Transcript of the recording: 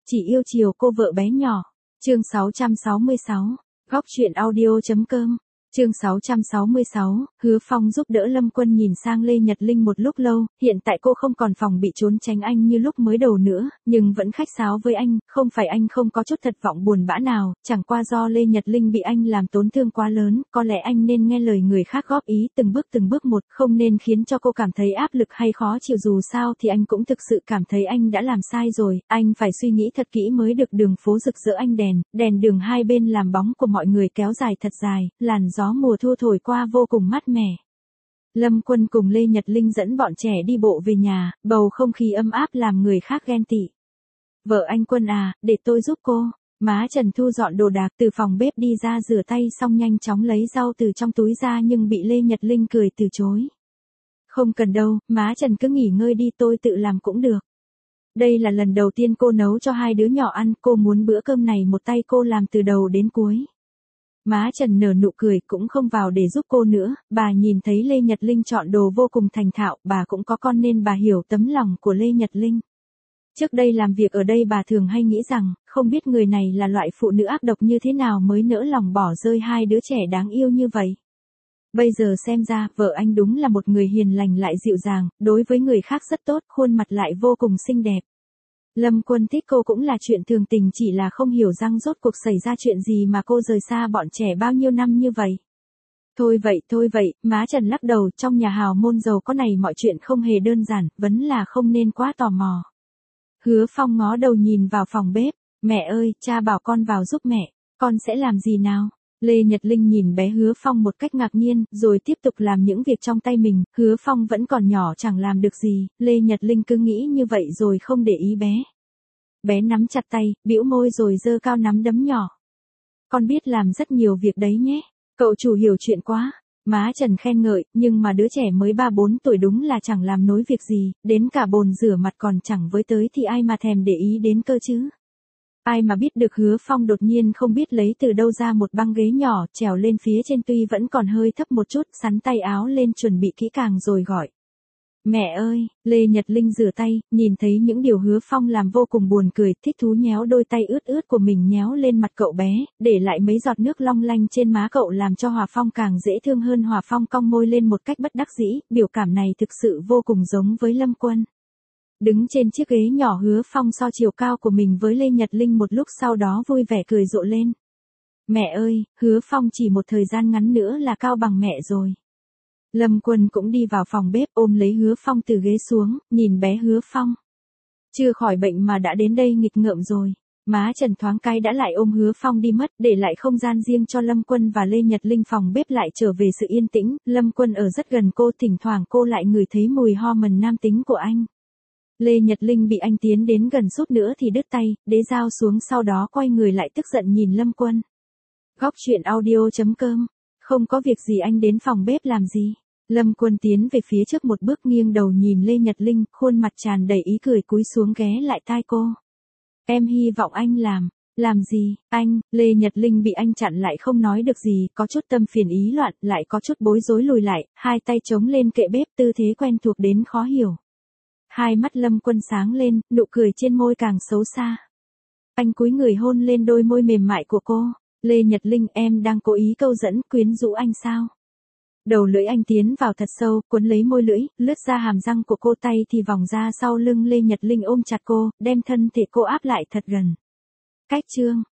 chỉ yêu chiều cô vợ bé nhỏ. Chương 666, góc truyện audio.com. Chương 666, Hứa Phong giúp đỡ Lâm Quân nhìn sang Lê Nhật Linh một lúc lâu, hiện tại cô không còn phòng bị trốn tránh anh như lúc mới đầu nữa, nhưng vẫn khách sáo với anh, không phải anh không có chút thật vọng buồn bã nào, chẳng qua do Lê Nhật Linh bị anh làm tổn thương quá lớn, có lẽ anh nên nghe lời người khác góp ý từng bước một, không nên khiến cho cô cảm thấy áp lực hay khó chịu, dù sao thì anh cũng thực sự cảm thấy anh đã làm sai rồi, anh phải suy nghĩ thật kỹ mới được. Đường phố rực rỡ ánh đèn đường hai bên làm bóng của mọi người kéo dài thật dài, làn gió mùa thu thổi qua vô cùng mát mẻ. Lâm Quân cùng Lê Nhật Linh dẫn bọn trẻ đi bộ về nhà, bầu không khí ấm áp làm người khác ghen tị. Vợ anh Quân à, để tôi giúp cô. Má Trần thu dọn đồ đạc từ phòng bếp đi ra rửa tay xong nhanh chóng lấy rau từ trong túi ra nhưng bị Lê Nhật Linh cười từ chối. Không cần đâu, má Trần cứ nghỉ ngơi đi, tôi tự làm cũng được. Đây là lần đầu tiên cô nấu cho hai đứa nhỏ ăn, cô muốn bữa cơm này một tay cô làm từ đầu đến cuối. Má Trần nở nụ cười, cũng không vào để giúp cô nữa, bà nhìn thấy Lê Nhật Linh chọn đồ vô cùng thành thạo, bà cũng có con nên bà hiểu tấm lòng của Lê Nhật Linh. Trước đây làm việc ở đây bà thường hay nghĩ rằng, không biết người này là loại phụ nữ ác độc như thế nào mới nỡ lòng bỏ rơi hai đứa trẻ đáng yêu như vậy. Bây giờ xem ra, vợ anh đúng là một người hiền lành lại dịu dàng, đối với người khác rất tốt, khuôn mặt lại vô cùng xinh đẹp. Lâm Quân thích cô cũng là chuyện thường tình, chỉ là không hiểu rằng rốt cuộc xảy ra chuyện gì mà cô rời xa bọn trẻ bao nhiêu năm như vậy. Thôi vậy, má Trần lắc đầu, trong nhà hào môn giàu có này mọi chuyện không hề đơn giản, vẫn là không nên quá tò mò. Hứa Phong ngó đầu nhìn vào phòng bếp, mẹ ơi, cha bảo con vào giúp mẹ, con sẽ làm gì nào? Lê Nhật Linh nhìn bé Hứa Phong một cách ngạc nhiên, rồi tiếp tục làm những việc trong tay mình, Hứa Phong vẫn còn nhỏ chẳng làm được gì, Lê Nhật Linh cứ nghĩ như vậy rồi không để ý bé. Bé nắm chặt tay, bĩu môi rồi giơ cao nắm đấm nhỏ. Con biết làm rất nhiều việc đấy nhé, cậu chủ hiểu chuyện quá. Má Trần khen ngợi, nhưng mà đứa trẻ mới 3-4 tuổi đúng là chẳng làm nổi việc gì, đến cả bồn rửa mặt còn chẳng với tới thì ai mà thèm để ý đến cơ chứ. Ai mà biết được Hứa Phong đột nhiên không biết lấy từ đâu ra một băng ghế nhỏ, trèo lên phía trên tuy vẫn còn hơi thấp một chút, sắn tay áo lên chuẩn bị kỹ càng rồi gọi. Mẹ ơi, Lê Nhật Linh rửa tay, nhìn thấy những điều Hứa Phong làm vô cùng buồn cười, thích thú nhéo đôi tay ướt của mình nhéo lên mặt cậu bé, để lại mấy giọt nước long lanh trên má cậu làm cho Hòa Phong càng dễ thương hơn. Hòa Phong cong môi lên một cách bất đắc dĩ, biểu cảm này thực sự vô cùng giống với Lâm Quân. Đứng trên chiếc ghế nhỏ, Hứa Phong so chiều cao của mình với Lê Nhật Linh một lúc sau đó vui vẻ cười rộ lên. Mẹ ơi, Hứa Phong chỉ một thời gian ngắn nữa là cao bằng mẹ rồi. Lâm Quân cũng đi vào phòng bếp ôm lấy Hứa Phong từ ghế xuống, nhìn bé Hứa Phong. Chưa khỏi bệnh mà đã đến đây nghịch ngợm rồi. Má Trần thoáng cái đã lại ôm Hứa Phong đi mất, để lại không gian riêng cho Lâm Quân và Lê Nhật Linh. Phòng bếp lại trở về sự yên tĩnh, Lâm Quân ở rất gần cô, thỉnh thoảng cô lại ngửi thấy mùi hormone nam tính của anh. Lê Nhật Linh bị anh tiến đến gần chút nữa thì đứt tay, đế dao xuống, sau đó quay người lại tức giận nhìn Lâm Quân. Góc truyện audio.com. Không có việc gì, anh đến phòng bếp làm gì? Lâm Quân tiến về phía trước một bước, nghiêng đầu nhìn Lê Nhật Linh, khuôn mặt tràn đầy ý cười, cúi xuống ghé lại tai cô. Em hy vọng anh làm gì, anh? Lê Nhật Linh bị anh chặn lại không nói được gì, có chút tâm phiền ý loạn, lại có chút bối rối lùi lại, hai tay chống lên kệ bếp, tư thế quen thuộc đến khó hiểu. Hai mắt Lâm Quân sáng lên, nụ cười trên môi càng xấu xa. Anh cúi người hôn lên đôi môi mềm mại của cô. Lê Nhật Linh, em đang cố ý câu dẫn, quyến rũ anh sao? Đầu lưỡi anh tiến vào thật sâu, cuốn lấy môi lưỡi, lướt ra hàm răng của cô, tay thì vòng ra sau lưng Lê Nhật Linh ôm chặt cô, đem thân thể cô áp lại thật gần. Cách chương